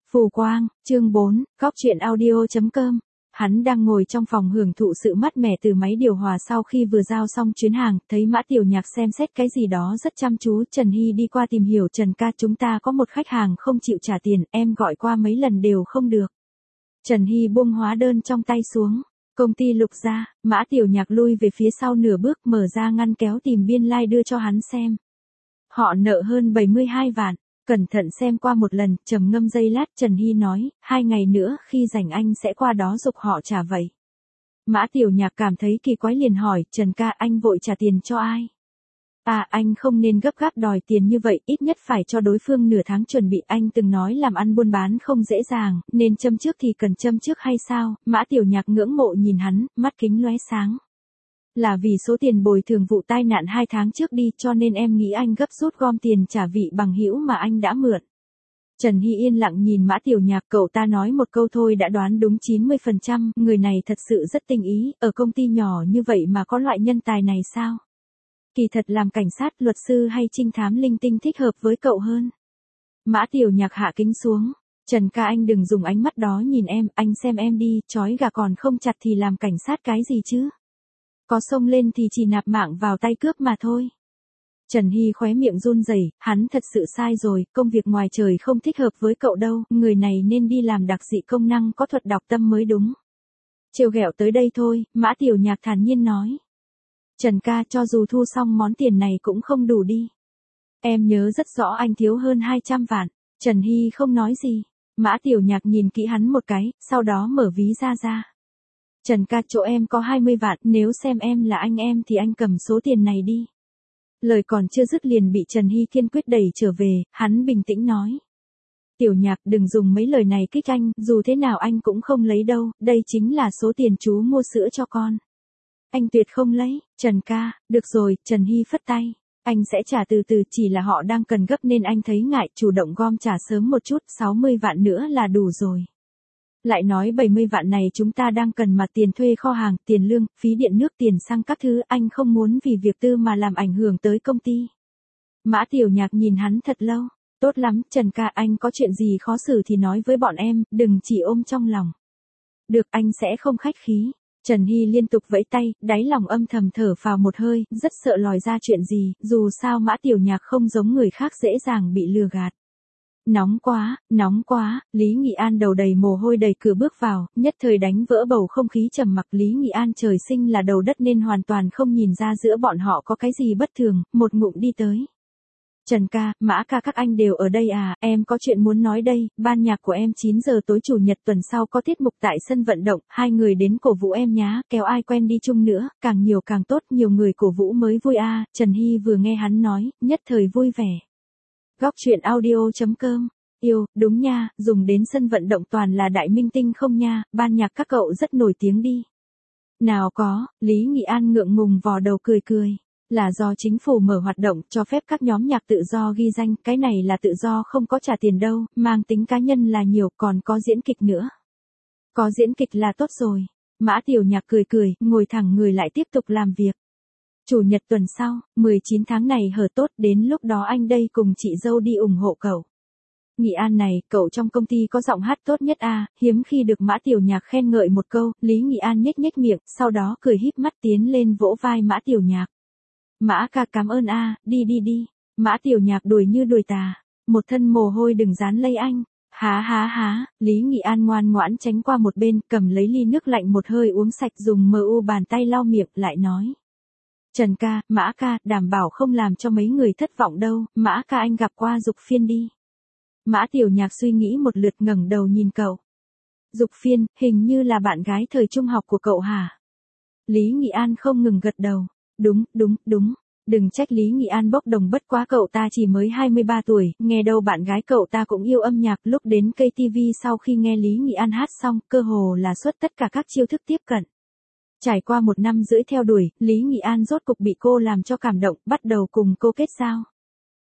Phù Quang, chương 4, góc chuyện audio.com. Hắn đang ngồi trong phòng hưởng thụ sự mát mẻ từ máy điều hòa sau khi vừa giao xong chuyến hàng, thấy Mã Tiểu Nhạc xem xét cái gì đó rất chăm chú. Trần Hy đi qua tìm hiểu. Trần ca, chúng ta có một khách hàng không chịu trả tiền, em gọi qua mấy lần đều không được. Trần Hy buông hóa đơn trong tay xuống. Công ty Lục Gia. Mã Tiểu Nhạc lui về phía sau nửa bước, mở ra ngăn kéo tìm biên lai đưa cho hắn xem. Họ nợ hơn 72 vạn. Cẩn thận xem qua một lần, trầm ngâm giây lát, Trần Hy nói, 2 ngày nữa khi rảnh anh sẽ qua đó giục họ trả vậy. Mã Tiểu Nhạc cảm thấy kỳ quái liền hỏi, Trần ca, anh vội trả tiền cho ai? À, anh không nên gấp gáp đòi tiền như vậy, ít nhất phải cho đối phương nửa tháng chuẩn bị. Anh từng nói làm ăn buôn bán không dễ dàng, nên châm trước thì cần châm trước hay sao? Mã Tiểu Nhạc ngưỡng mộ nhìn hắn, mắt kính lóe sáng. Là vì số tiền bồi thường vụ tai nạn 2 tháng trước đi, cho nên em nghĩ anh gấp rút gom tiền trả vị bằng hữu mà anh đã mượn. Trần Hy yên lặng nhìn Mã Tiểu Nhạc, cậu ta nói một câu thôi đã đoán đúng 90%, người này thật sự rất tinh ý, ở công ty nhỏ như vậy mà có loại nhân tài này sao? Kỳ thật làm cảnh sát, luật sư hay trinh thám linh tinh thích hợp với cậu hơn. Mã Tiểu Nhạc hạ kính xuống. Trần ca, anh đừng dùng ánh mắt đó nhìn em, anh xem em đi, trói gà còn không chặt thì làm cảnh sát cái gì chứ? Có xông lên thì chỉ nạp mạng vào tay cướp mà thôi. Trần Hy khóe miệng run rẩy, hắn thật sự sai rồi, công việc ngoài trời không thích hợp với cậu đâu, người này nên đi làm đặc dị công năng có thuật đọc tâm mới đúng. Trêu ghẹo tới đây thôi, Mã Tiểu Nhạc thản nhiên nói. Trần ca, cho dù thu xong món tiền này cũng không đủ đi. Em nhớ rất rõ anh thiếu hơn 200 vạn. Trần Hy không nói gì. Mã Tiểu Nhạc nhìn kỹ hắn một cái, sau đó mở ví ra. Trần ca, chỗ em có 20 vạn, nếu xem em là anh em thì anh cầm số tiền này đi. Lời còn chưa dứt liền bị Trần Hy kiên quyết đẩy trở về, hắn bình tĩnh nói. Tiểu Nhạc, đừng dùng mấy lời này kích anh, dù thế nào anh cũng không lấy đâu, đây chính là số tiền chú mua sữa cho con. Anh tuyệt không lấy. Trần ca, được rồi, Trần Hy phất tay. Anh sẽ trả từ từ, chỉ là họ đang cần gấp nên anh thấy ngại, chủ động gom trả sớm một chút, 60 vạn nữa là đủ rồi. Lại nói 70 vạn này chúng ta đang cần mà, tiền thuê kho hàng, tiền lương, phí điện nước, tiền xăng các thứ, anh không muốn vì việc tư mà làm ảnh hưởng tới công ty. Mã Tiểu Nhạc nhìn hắn thật lâu. Tốt lắm, Trần ca, anh có chuyện gì khó xử thì nói với bọn em, đừng chỉ ôm trong lòng. Được, anh sẽ không khách khí. Trần Hy liên tục vẫy tay, đáy lòng âm thầm thở phào một hơi, rất sợ lòi ra chuyện gì, dù sao Mã Tiểu Nhạc không giống người khác dễ dàng bị lừa gạt. Nóng quá, Lý Nghị An đầu đầy mồ hôi đầy cửa bước vào, nhất thời đánh vỡ bầu không khí trầm mặc. Lý Nghị An trời sinh là đầu đất nên hoàn toàn không nhìn ra giữa bọn họ có cái gì bất thường, một ngụm đi tới. Trần ca, Mã ca, các anh đều ở đây à, em có chuyện muốn nói đây, ban nhạc của em 9 giờ tối chủ nhật tuần sau có tiết mục tại sân vận động, 2 người đến cổ vũ em nhá, kéo ai quen đi chung nữa, càng nhiều càng tốt, nhiều người cổ vũ mới vui à. Trần Hy vừa nghe hắn nói, nhất thời vui vẻ. Góc chuyện audio.com. Yêu, đúng nha, dùng đến sân vận động toàn là đại minh tinh không nha, ban nhạc các cậu rất nổi tiếng đi. Nào có, Lý Nghị An ngượng ngùng vò đầu cười. Là do chính phủ mở hoạt động cho phép các nhóm nhạc tự do ghi danh, cái này là tự do không có trả tiền đâu, mang tính cá nhân là nhiều, còn có diễn kịch nữa. Có diễn kịch là tốt rồi. Mã Tiểu Nhạc cười, ngồi thẳng người lại tiếp tục làm việc. Chủ nhật tuần sau, 19 tháng này hở tốt, đến lúc đó anh đây cùng chị dâu đi ủng hộ cậu. Nghị An này, cậu trong công ty có giọng hát tốt nhất à, hiếm khi được Mã Tiểu Nhạc khen ngợi một câu. Lý Nghị An nhếch miệng, sau đó cười híp mắt tiến lên vỗ vai Mã Tiểu Nhạc. Mã ca, cảm ơn a, đi. Mã Tiểu Nhạc đuổi như đuổi tà. Một thân mồ hôi đừng dán lây anh. Há, Lý Nghị An ngoan ngoãn tránh qua một bên, cầm lấy ly nước lạnh một hơi uống sạch, dùng bàn tay lau miệng, lại nói. Trần ca, Mã ca, đảm bảo không làm cho mấy người thất vọng đâu, Mã ca anh gặp qua Dục Phiên đi. Mã Tiểu Nhạc suy nghĩ một lượt ngẩng đầu nhìn cậu. Dục Phiên, hình như là bạn gái thời trung học của cậu hả? Lý Nghị An không ngừng gật đầu. Đúng. Đừng trách Lý Nghị An bốc đồng, bất quá cậu ta chỉ mới 23 tuổi, nghe đâu bạn gái cậu ta cũng yêu âm nhạc. Lúc đến KTV sau khi nghe Lý Nghị An hát xong, cơ hồ là xuất tất cả các chiêu thức tiếp cận. Trải qua 1 năm rưỡi theo đuổi, Lý Nghị An rốt cục bị cô làm cho cảm động, bắt đầu cùng cô kết giao.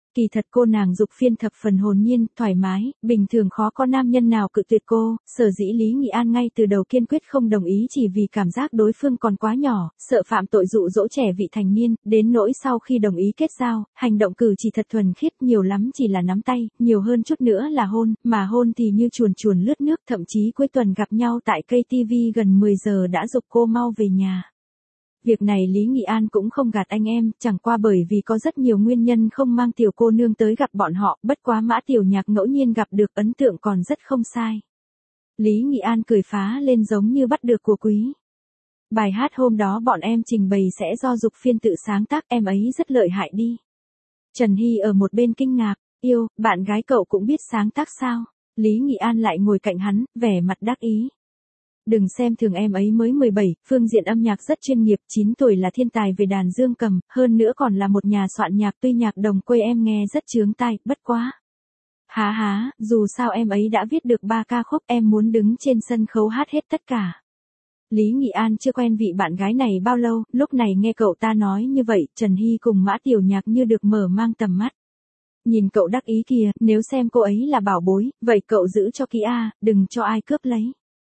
Kỳ thật cô nàng Dục Phiên thập phần hồn nhiên, thoải mái, bình thường khó có nam nhân nào cự tuyệt cô, sở dĩ Lý Nghị An ngay từ đầu kiên quyết không đồng ý chỉ vì cảm giác đối phương còn quá nhỏ, sợ phạm tội dụ dỗ trẻ vị thành niên, đến nỗi sau khi đồng ý kết giao, hành động cử chỉ thật thuần khiết, nhiều lắm chỉ là nắm tay, nhiều hơn chút nữa là hôn, mà hôn thì như chuồn chuồn lướt nước, thậm chí cuối tuần gặp nhau tại cây TV gần 10 giờ đã giục cô mau về nhà. Việc này Lý Nghị An cũng không gạt anh em, chẳng qua bởi vì có rất nhiều nguyên nhân không mang tiểu cô nương tới gặp bọn họ, bất quá Mã Tiểu Nhạc ngẫu nhiên gặp được ấn tượng còn rất không sai. Lý Nghị An cười phá lên giống như bắt được của quý. Bài hát hôm đó bọn em trình bày sẽ do Dục Phiên tự sáng tác, em ấy rất lợi hại đi. Trần Hy ở một bên kinh ngạc, yêu, bạn gái cậu cũng biết sáng tác sao? Lý Nghị An lại ngồi cạnh hắn, vẻ mặt đắc ý. Đừng xem thường em ấy mới 17, phương diện âm nhạc rất chuyên nghiệp, 9 tuổi là thiên tài về đàn dương cầm, hơn nữa còn là một nhà soạn nhạc, tuy nhạc đồng quê em nghe rất chướng tai, bất quá. Há, dù sao em ấy đã viết được 3 ca khúc, em muốn đứng trên sân khấu hát hết tất cả. Lý Nghị An chưa quen vị bạn gái này bao lâu, lúc này nghe cậu ta nói như vậy, Trần Hy cùng Mã Tiểu Nhạc như được mở mang tầm mắt. Nhìn cậu đắc ý kìa, nếu xem cô ấy là bảo bối, vậy cậu giữ cho kỹ đừng cho ai cướp lấy.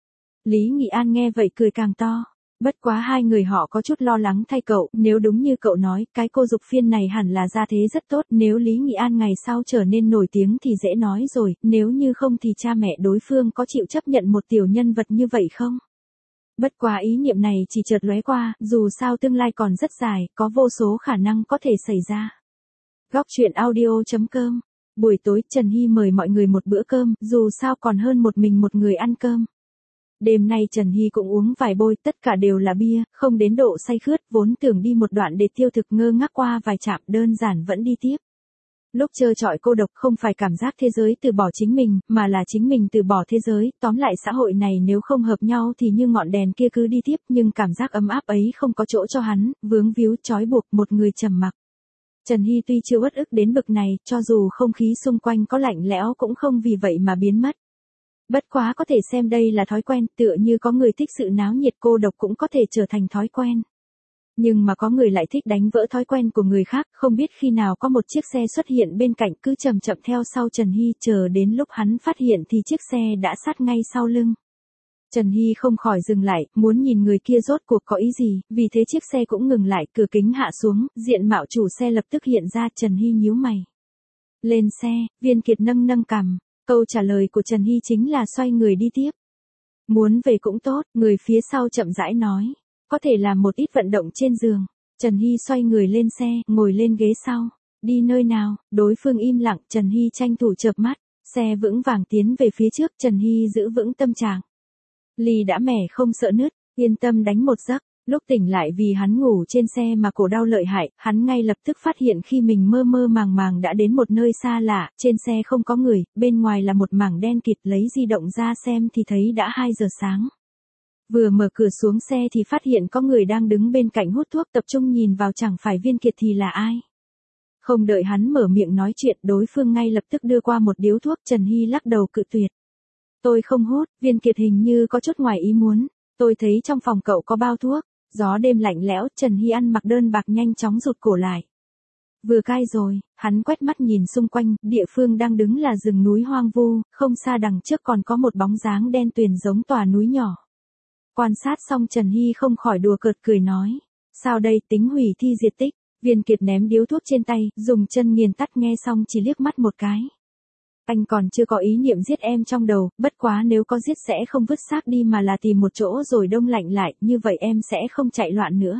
Lý Nghị An nghe vậy cười càng to. Bất quá hai người họ có chút lo lắng thay cậu, nếu đúng như cậu nói, cái cô Dục Phiên này hẳn là gia thế rất tốt, nếu Lý Nghị An ngày sau trở nên nổi tiếng thì dễ nói rồi, nếu như không thì cha mẹ đối phương có chịu chấp nhận một tiểu nhân vật như vậy không? Bất quá ý niệm này chỉ chợt lóe qua, dù sao tương lai còn rất dài, có vô số khả năng có thể xảy ra. Góc truyện audio.com. Buổi tối Trần Hy mời mọi người một bữa cơm, dù sao còn hơn một mình một người ăn cơm. Đêm nay Trần Hy cũng uống vài bôi, tất cả đều là bia, không đến độ say khướt, vốn tưởng đi một đoạn để tiêu thực ngơ ngác qua vài trạm, đơn giản vẫn đi tiếp. Lúc trơ trọi cô độc không phải cảm giác thế giới từ bỏ chính mình, mà là chính mình từ bỏ thế giới, tóm lại xã hội này nếu không hợp nhau thì như ngọn đèn kia cứ đi tiếp, nhưng cảm giác ấm áp ấy không có chỗ cho hắn, vướng víu trói buộc một người trầm mặc. Trần Hy tuy chưa uất ức đến bực này, cho dù không khí xung quanh có lạnh lẽo cũng không vì vậy mà biến mất. Bất quá có thể xem đây là thói quen, tựa như có người thích sự náo nhiệt cô độc cũng có thể trở thành thói quen. Nhưng mà có người lại thích đánh vỡ thói quen của người khác, không biết khi nào có một chiếc xe xuất hiện bên cạnh cứ chậm chậm theo sau Trần Hy, chờ đến lúc hắn phát hiện thì chiếc xe đã sát ngay sau lưng. Trần Hy không khỏi dừng lại, muốn nhìn người kia rốt cuộc có ý gì, vì thế chiếc xe cũng ngừng lại, cửa kính hạ xuống, diện mạo chủ xe lập tức hiện ra. Trần Hy nhíu mày. Lên xe, Viên Kiệt nâng cằm. Câu trả lời của Trần Hy chính là xoay người đi tiếp. Muốn về cũng tốt, người phía sau chậm rãi nói. Có thể làm một ít vận động trên giường. Trần Hy xoay người lên xe, ngồi lên ghế sau. Đi nơi nào? Đối phương im lặng, Trần Hy tranh thủ chợp mắt. Xe vững vàng tiến về phía trước, Trần Hy giữ vững tâm trạng. Ly đã mẻ không sợ nứt, yên tâm đánh một giấc. Lúc tỉnh lại vì hắn ngủ trên xe mà cổ đau lợi hại, hắn ngay lập tức phát hiện khi mình mơ mơ màng màng đã đến một nơi xa lạ, trên xe không có người, bên ngoài là một mảng đen kịt, lấy di động ra xem thì thấy đã 2 giờ sáng. Vừa mở cửa xuống xe thì phát hiện có người đang đứng bên cạnh hút thuốc, tập trung nhìn vào, chẳng phải Viên Kiệt thì là ai. Không đợi hắn mở miệng nói chuyện, đối phương ngay lập tức đưa qua một điếu thuốc. Trần Hy lắc đầu cự tuyệt. Tôi không hút. Viên Kiệt hình như có chút ngoài ý muốn. Tôi thấy trong phòng cậu có bao thuốc. Gió đêm lạnh lẽo, Trần Hy ăn mặc đơn bạc nhanh chóng rụt cổ lại. Vừa cai rồi, hắn quét mắt nhìn xung quanh, địa phương đang đứng là rừng núi hoang vu, không xa đằng trước còn có một bóng dáng đen tuyền giống tòa núi nhỏ. Quan sát xong Trần Hy không khỏi đùa cợt cười nói. Sao đây, tính hủy thi diệt tích? Viên Kiệt ném điếu thuốc trên tay, dùng chân nghiền tắt, nghe xong chỉ liếc mắt một cái. Anh còn chưa có ý niệm giết em trong đầu, bất quá nếu có giết sẽ không vứt xác đi mà là tìm một chỗ rồi đông lạnh lại, như vậy em sẽ không chạy loạn nữa.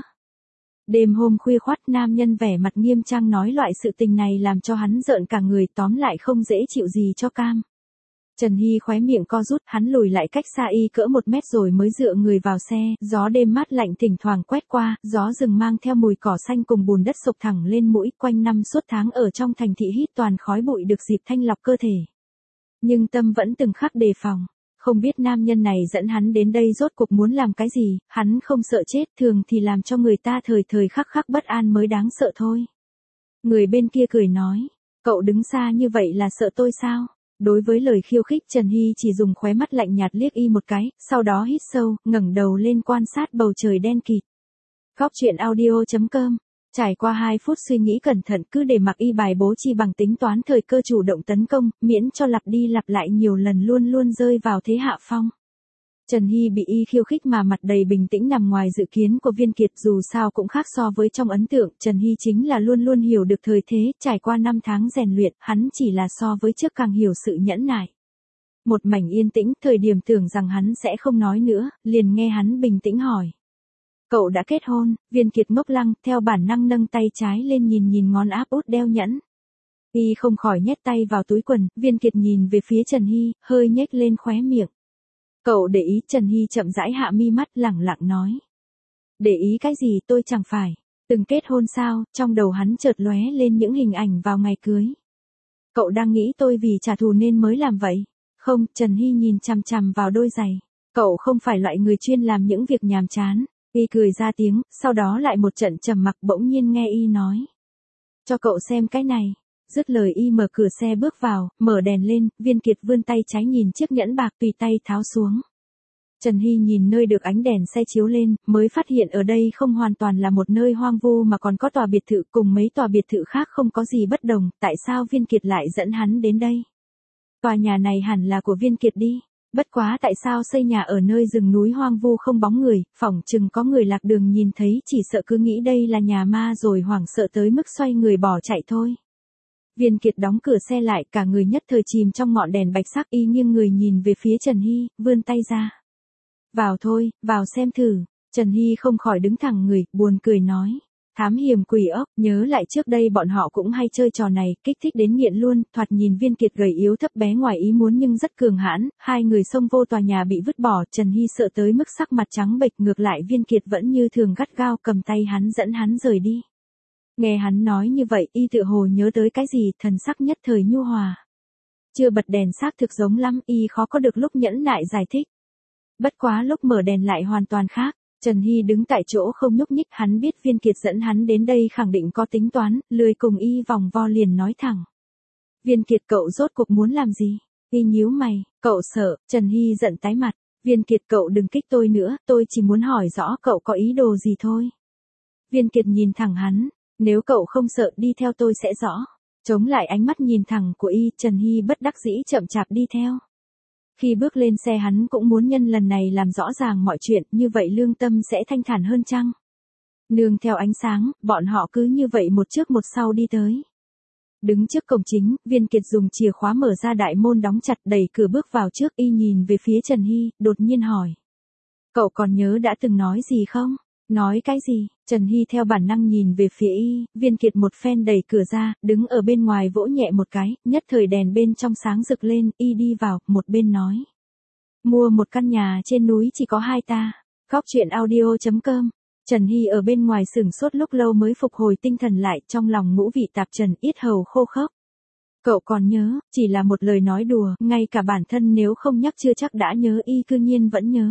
Đêm hôm khuya khoắt, nam nhân vẻ mặt nghiêm trang nói loại sự tình này làm cho hắn rợn cả người, tóm lại không dễ chịu gì cho cam. Trần Hy khóe miệng co rút, hắn lùi lại cách xa y cỡ 1 mét rồi mới dựa người vào xe, gió đêm mát lạnh thỉnh thoảng quét qua, gió rừng mang theo mùi cỏ xanh cùng bùn đất sộc thẳng lên mũi, quanh năm suốt tháng ở trong thành thị hít toàn khói bụi được dịp thanh lọc cơ thể. Nhưng tâm vẫn từng khắc đề phòng, không biết nam nhân này dẫn hắn đến đây rốt cuộc muốn làm cái gì, hắn không sợ chết, thường thì làm cho người ta thời thời khắc khắc bất an mới đáng sợ thôi. Người bên kia cười nói, cậu đứng xa như vậy là sợ tôi sao? Đối với lời khiêu khích, Trần Hy chỉ dùng khóe mắt lạnh nhạt liếc y một cái, sau đó hít sâu, ngẩng đầu lên quan sát bầu trời đen kịt. Góc truyện audio.com Trải qua 2 phút suy nghĩ cẩn thận cứ để mặc y bài bố chi bằng tính toán thời cơ chủ động tấn công, miễn cho lặp đi lặp lại nhiều lần luôn luôn rơi vào thế hạ phong. Trần Hy bị y khiêu khích mà mặt đầy bình tĩnh nằm ngoài dự kiến của Viên Kiệt, dù sao cũng khác so với trong ấn tượng, Trần Hy chính là luôn luôn hiểu được thời thế, trải qua 5 tháng rèn luyện, hắn chỉ là so với trước càng hiểu sự nhẫn nại. Một mảnh yên tĩnh, thời điểm tưởng rằng hắn sẽ không nói nữa, liền nghe hắn bình tĩnh hỏi. Cậu đã kết hôn? Viên Kiệt ngốc lăng, theo bản năng nâng tay trái lên nhìn ngón áp út đeo nhẫn. Y không khỏi nhét tay vào túi quần, Viên Kiệt nhìn về phía Trần Hy, hơi nhếch lên khóe miệng. Cậu để ý? Trần Hy chậm rãi hạ mi mắt lẳng lặng nói. Để ý cái gì, tôi chẳng phải từng kết hôn sao? Trong đầu hắn chợt lóe lên những hình ảnh vào ngày cưới. Cậu đang nghĩ tôi vì trả thù nên mới làm vậy? Không, Trần Hy nhìn chằm chằm vào đôi giày. Cậu không phải loại người chuyên làm những việc nhàm chán. Y cười ra tiếng, sau đó lại một trận trầm mặc, bỗng nhiên nghe Y nói. Cho cậu xem cái này. Dứt lời Y mở cửa xe bước vào, mở đèn lên, Viên Kiệt vươn tay trái nhìn chiếc nhẫn bạc tùy tay tháo xuống. Trần Hy nhìn nơi được ánh đèn xe chiếu lên, mới phát hiện ở đây không hoàn toàn là một nơi hoang vu mà còn có tòa biệt thự cùng mấy tòa biệt thự khác không có gì bất đồng, tại sao Viên Kiệt lại dẫn hắn đến đây? Tòa nhà này hẳn là của Viên Kiệt đi. Bất quá tại sao xây nhà ở nơi rừng núi hoang vu không bóng người, phỏng chừng có người lạc đường nhìn thấy chỉ sợ cứ nghĩ đây là nhà ma rồi hoảng sợ tới mức xoay người bỏ chạy thôi. Viên Kiệt đóng cửa xe lại, cả người nhất thời chìm trong ngọn đèn bạch sắc, Y nghiêng người nhìn về phía Trần Hy, vươn tay ra. Vào thôi, vào xem thử. Trần Hy không khỏi đứng thẳng người, buồn cười nói. Thám hiểm quỷ ốc, nhớ lại trước đây bọn họ cũng hay chơi trò này, kích thích đến nghiện luôn, thoạt nhìn Viên Kiệt gầy yếu thấp bé ngoài ý muốn nhưng rất cường hãn, hai người xông vô tòa nhà bị vứt bỏ, Trần Hy sợ tới mức sắc mặt trắng bệch, ngược lại Viên Kiệt vẫn như thường gắt gao cầm tay hắn dẫn hắn rời đi. Nghe hắn nói như vậy, Y tựa hồ nhớ tới cái gì, thần sắc nhất thời nhu hòa. Chưa bật đèn xác thực giống lắm, Y khó có được lúc nhẫn nại giải thích. Bất quá lúc mở đèn lại hoàn toàn khác. Trần Hy đứng tại chỗ không nhúc nhích, hắn biết Viên Kiệt dẫn hắn đến đây khẳng định có tính toán, lười cùng Y vòng vo liền nói thẳng. Viên Kiệt, cậu rốt cuộc muốn làm gì? Y nhíu mày, cậu sợ? Trần Hy giận tái mặt. Viên Kiệt, cậu đừng kích tôi nữa, tôi chỉ muốn hỏi rõ cậu có ý đồ gì thôi. Viên Kiệt nhìn thẳng hắn, nếu cậu không sợ đi theo tôi sẽ rõ. Chống lại ánh mắt nhìn thẳng của Y, Trần Hy bất đắc dĩ chậm chạp đi theo. Khi bước lên xe hắn cũng muốn nhân lần này làm rõ ràng mọi chuyện, như vậy lương tâm sẽ thanh thản hơn chăng? Nương theo ánh sáng, bọn họ cứ như vậy một trước một sau đi tới. Đứng trước cổng chính, Viên Kiệt dùng chìa khóa mở ra đại môn đóng chặt, đẩy cửa bước vào trước. Y nhìn về phía Trần Hy, đột nhiên hỏi. Cậu còn nhớ đã từng nói gì không? Nói cái gì? Trần Hy theo bản năng nhìn về phía Y, Viên Kiệt một phen đẩy cửa ra, đứng ở bên ngoài vỗ nhẹ một cái, nhất thời đèn bên trong sáng rực lên, Y đi vào, một bên nói. Mua một căn nhà trên núi chỉ có 2 ta. Góc truyện audio.com. Trần Hy ở bên ngoài sửng sốt lúc lâu mới phục hồi tinh thần lại, trong lòng ngũ vị tạp trần, yết hầu khô khốc. Cậu còn nhớ? Chỉ là một lời nói đùa, ngay cả bản thân nếu không nhắc chưa chắc đã nhớ. Y cư nhiên vẫn nhớ.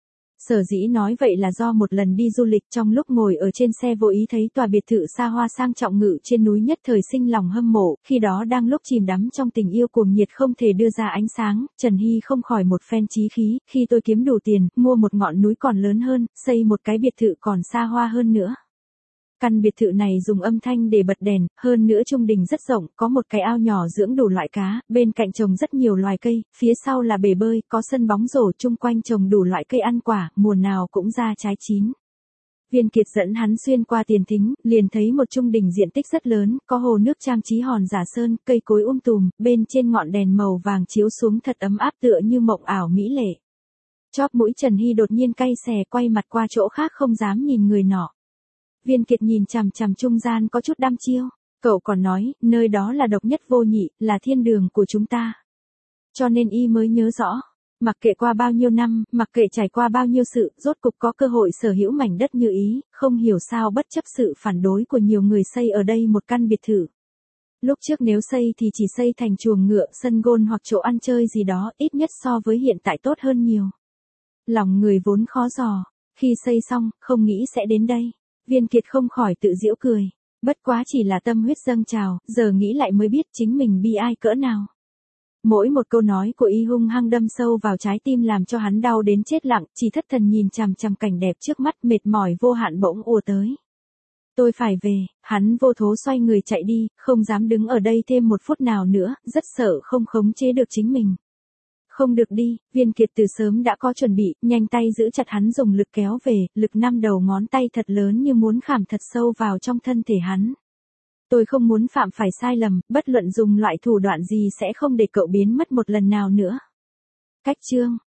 Sở dĩ nói vậy là do một lần đi du lịch, trong lúc ngồi ở trên xe vô ý thấy tòa biệt thự xa hoa sang trọng ngự trên núi, nhất thời sinh lòng hâm mộ, khi đó đang lúc chìm đắm trong tình yêu cuồng nhiệt không thể đưa ra ánh sáng, Trần Hy không khỏi một phen chí khí, khi tôi kiếm đủ tiền, mua một ngọn núi còn lớn hơn, xây một cái biệt thự còn xa hoa hơn nữa. Căn biệt thự này dùng âm thanh để bật đèn, hơn nữa trung đình rất rộng, có một cái ao nhỏ dưỡng đủ loại cá, bên cạnh trồng rất nhiều loài cây, phía sau là bể bơi, có sân bóng rổ, chung quanh trồng đủ loại cây ăn quả, mùa nào cũng ra trái chín. Viên Kiệt dẫn hắn xuyên qua tiền thính, liền thấy một trung đình diện tích rất lớn, có hồ nước trang trí hòn giả sơn, cây cối tùm, bên trên ngọn đèn màu vàng chiếu xuống thật ấm áp tựa như mộng ảo mỹ lệ. Chóp mũi Trần Hy đột nhiên cay xè, quay mặt qua chỗ khác không dám nhìn người nọ. Viên Kiệt nhìn chằm chằm trung gian có chút đăm chiêu. Cậu còn nói, nơi đó là độc nhất vô nhị, là thiên đường của chúng ta. Cho nên Y mới nhớ rõ. Mặc kệ qua bao nhiêu năm, mặc kệ trải qua bao nhiêu sự, rốt cục có cơ hội sở hữu mảnh đất như ý, không hiểu sao bất chấp sự phản đối của nhiều người xây ở đây một căn biệt thự. Lúc trước nếu xây thì chỉ xây thành chuồng ngựa, sân golf hoặc chỗ ăn chơi gì đó, ít nhất so với hiện tại tốt hơn nhiều. Lòng người vốn khó dò, khi xây xong, không nghĩ sẽ đến đây. Viên Kiệt không khỏi tự giễu cười. Bất quá chỉ là tâm huyết dâng trào, giờ nghĩ lại mới biết chính mình bi ai cỡ nào. Mỗi một câu nói của Y hung hăng đâm sâu vào trái tim làm cho hắn đau đến chết lặng, chỉ thất thần nhìn chằm chằm cảnh đẹp trước mắt, mệt mỏi vô hạn bỗng ùa tới. Tôi phải về, hắn vô thố xoay người chạy đi, không dám đứng ở đây thêm một phút nào nữa, rất sợ không khống chế được chính mình. Không được đi, Viên Kiệt từ sớm đã có chuẩn bị, nhanh tay giữ chặt hắn dùng lực kéo về, lực 5 đầu ngón tay thật lớn như muốn khảm thật sâu vào trong thân thể hắn. Tôi không muốn phạm phải sai lầm, bất luận dùng loại thủ đoạn gì sẽ không để cậu biến mất một lần nào nữa. Cách chương